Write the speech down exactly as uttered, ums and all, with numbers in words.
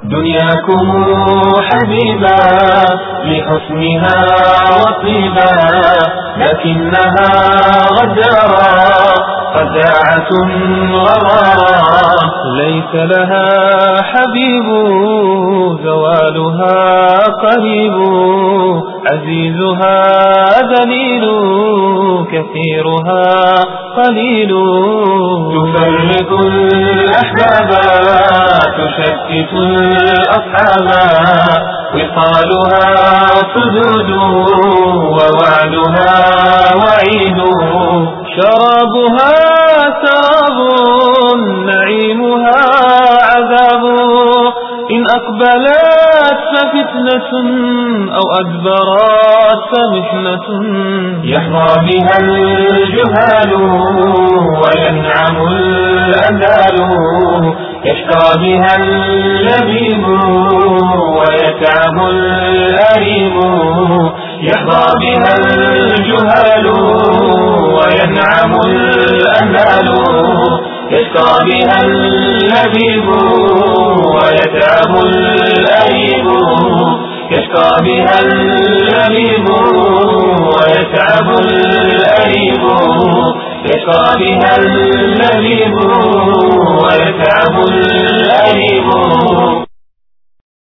دنياكم حبيبا لحسنها وطيبا، لكنها غدارا خداعة غرارا. ليس لها حبيب زوالها قريب، عزيزها ذليل كثيرها قليل. تفرق الأحباب تشتت الأصحاب، وصالها صدود ووعدها وعيد. شرابها سراب نعيمها عذاب، إن أقبلت ففتنة أو أدبرت فمحنة. يحظى بها الجهال وينعم الأندال، يشقى بها اللبيب ويتعب الأريب. يحظى بها الجهال وينعم الأندال، يشقى بها اللبيب ويتعب الأريب. يشقى بها اللبيب ويتعب الأريب. يشقى بها اللبيب ويتعب الأريب.